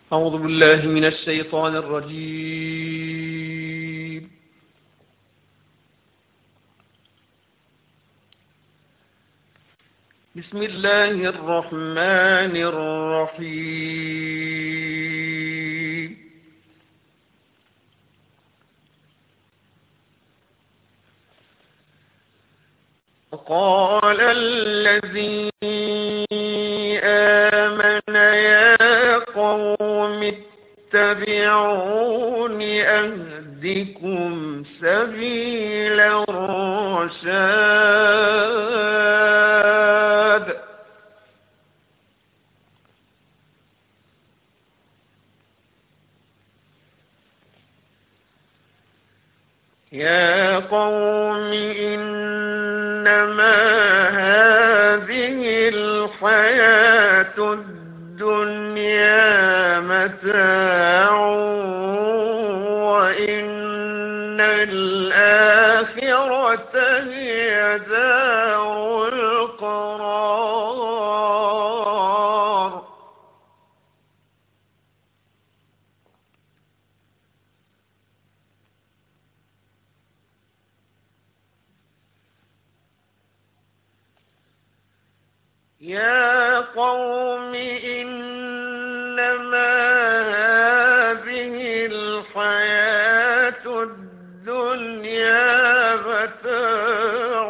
أعوذ بالله من الشيطان الرجيم. بسم الله الرحمن الرحيم. قال الذي آمن يا قوم اتبعون أهدكم سبيل الرشاد. يا قوم إنما هذه الحياة الدنيا متاع وإن الآخرة هي دار القرار. يا قوم إنما هذه الحياة الدنيا متاع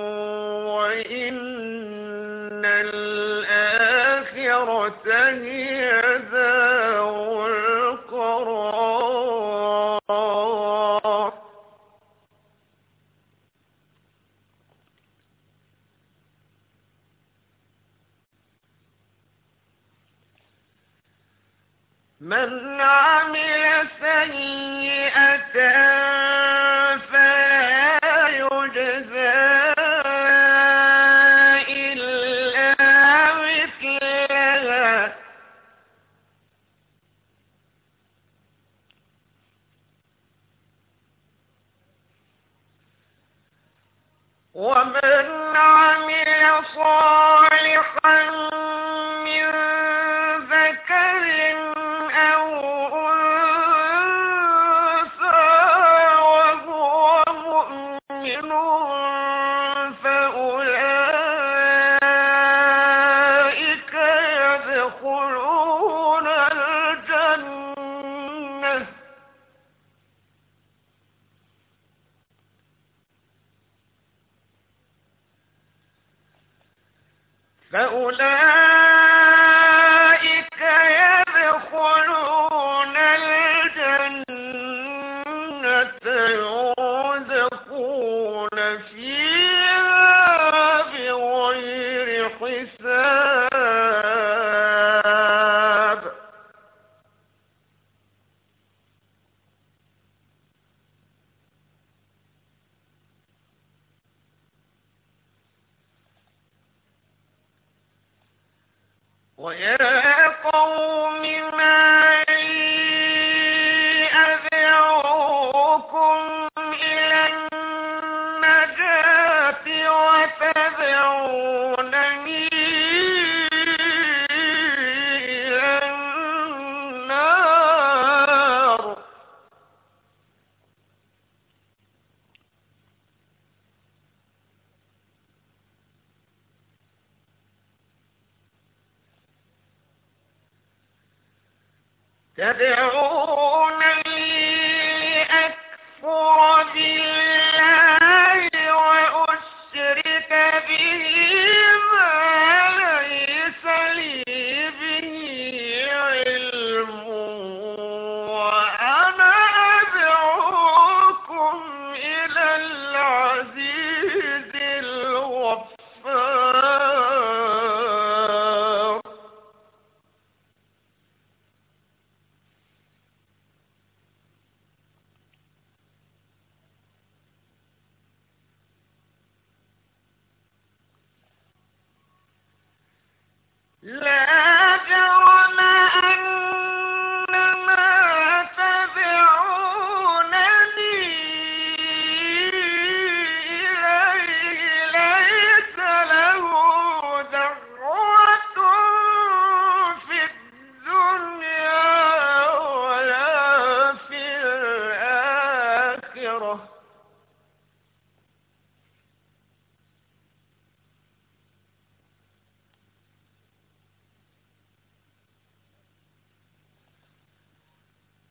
وإن الآخرة هي دار القرار. من عمل سيئة فلا يجزى إلا مثلها ومن عمل صالحا من ذكر أو أنثى وهو مؤمن فأولئك يدخلون الجنة يرزقون فيها بغير حساب. ويا قوم ما لي أدعوكم إلى النجاة وتدعونني إلى النار. تدعونني أكفر بالله وأشرك به ما ليس لي به علم وأنا أدعوكم إلى العزيز الغفار.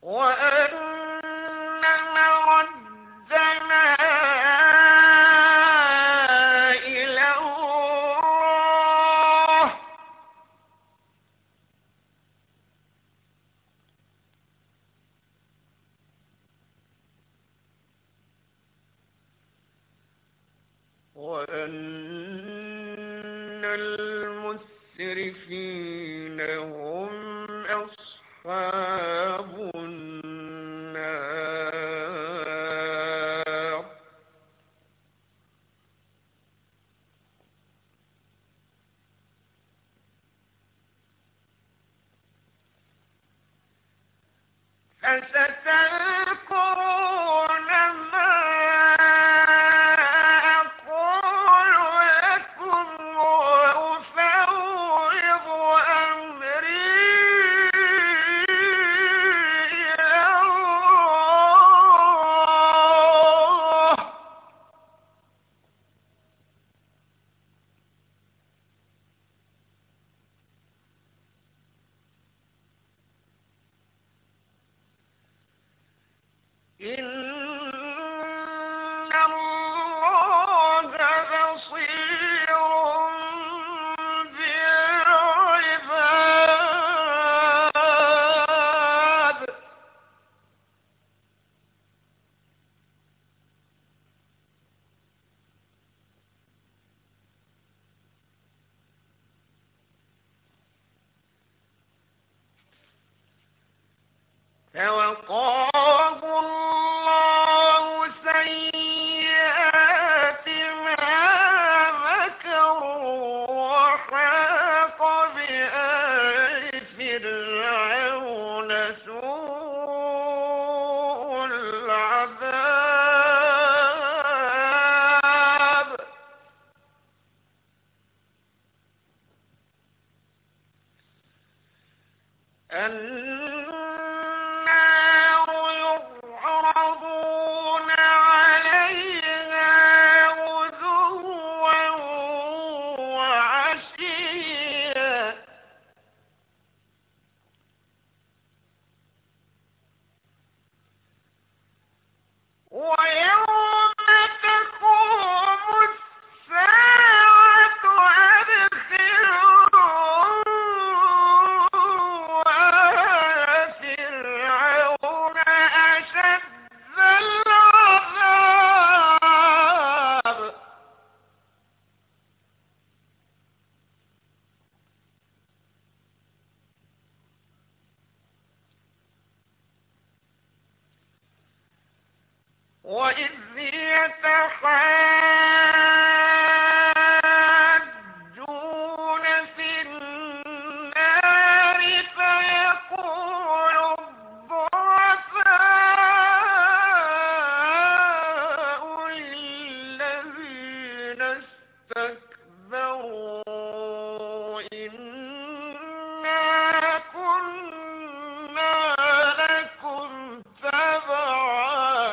وأن مردنا إلى الله وأن المسرفين هم أصحاب النار فستذكرون ما أقول لكم وأفوض أمري إلى الله إن الله بصير بالعباد فوقاه الله سيئات ما مكروا وحاق بآل فرعون سوء العذاب النار يعرضون عليها غدوا وعشيا ويوم تقوم الساعة أدخلوا آل فرعون أشد العذاب وإذ يتحاجون في النار فيقول الضعفاء للذين استكبروا إنا كنا لكم تبعا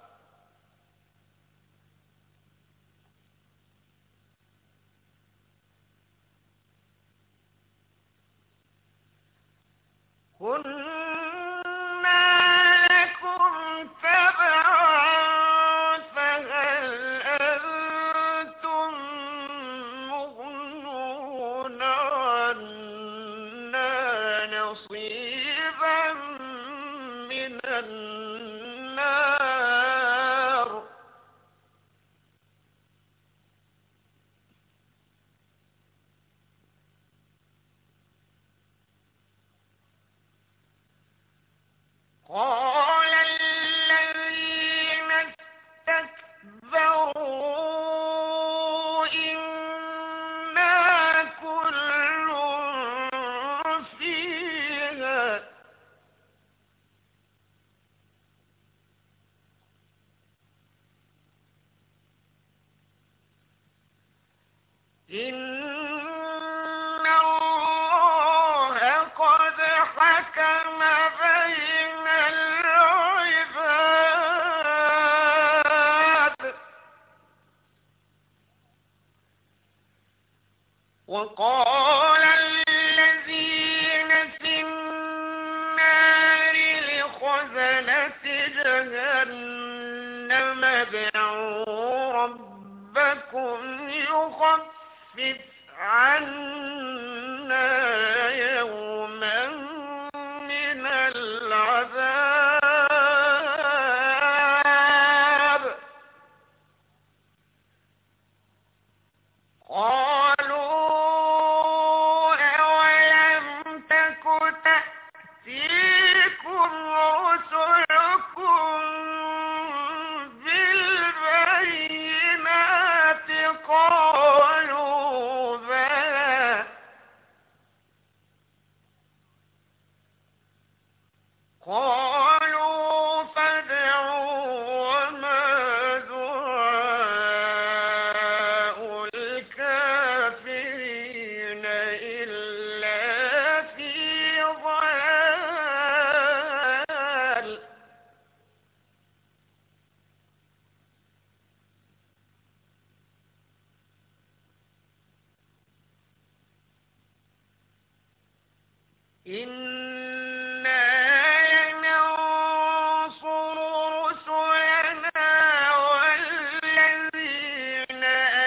كنا لكم تبعا فهل أنتم مغنون عنا نصيبا من النار قال الذين استكبروا إنا كل فيها إن الله قد حكم بين العباد وقال الذين في النار لخزنة خزنة جهنم ادعوا ربكم يخفف عنا يوما من العذاب. قالوا أولم تك تأتيكم رسلكم بالبينات؟ قالوا بلى. قالوا فادعوا وما دعاء الكافرين إلا في ضلال. إنا لننصر رسلنا والذين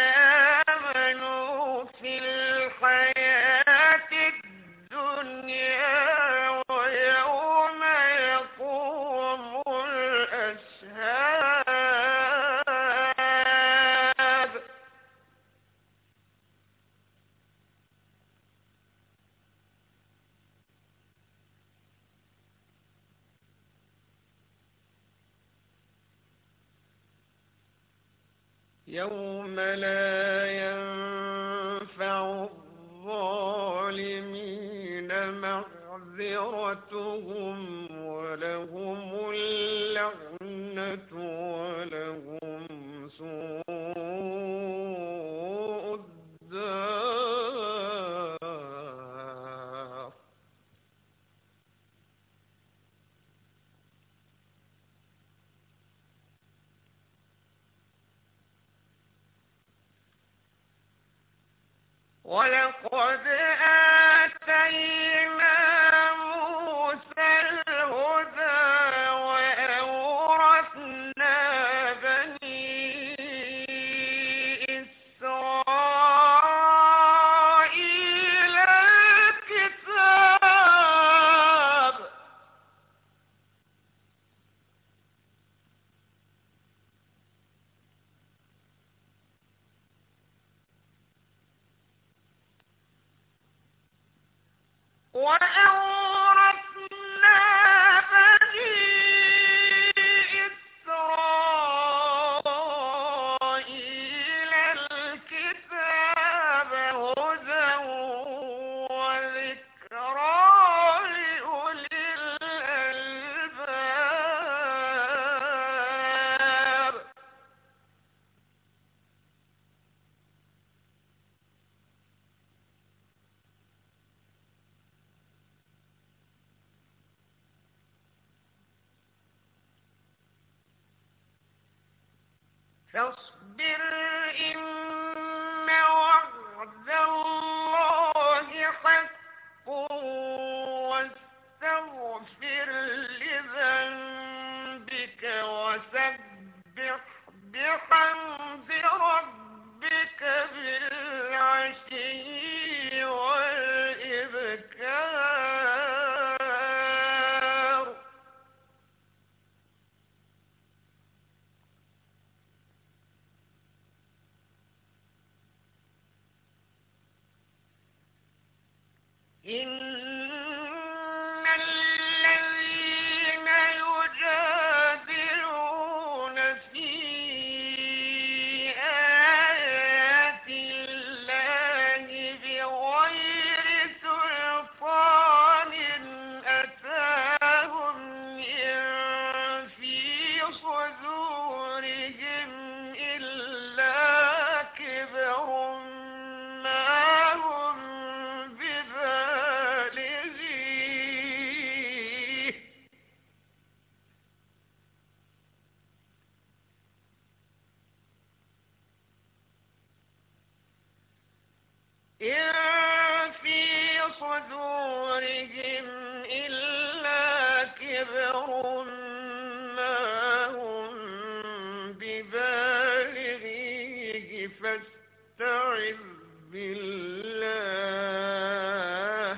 آمنوا في الحياة الدنيا ويوم يقوم الأشهاد. يوم لا ينفع الظالمين معذرتهم ولهم اللعنة ولهم سوء الدار. ولقد آتينا موسى الهدى وأورثنا بني إسرائيل الكتاب. وأورثنا بني إسرائيل الكتاب هدى وذكرى لأولي الألباب. فاصبر إن وعد الله حق واستغفر لذنبك وسبح بحمد ربك بالعشي والإبكار. إن الذين يجادلون في آيات الله بغير سلطان أتاهم إن في صدورهم إلا كبر ما هم ببالغيه. إن في صدورهم إلا كبر كبر ما هم ببالغيه فاستعذ بالله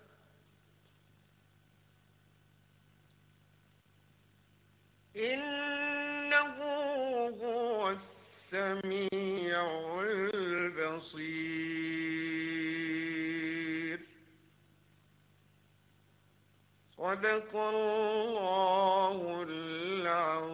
إنه هو السميع البصير. صدق الله العظيم.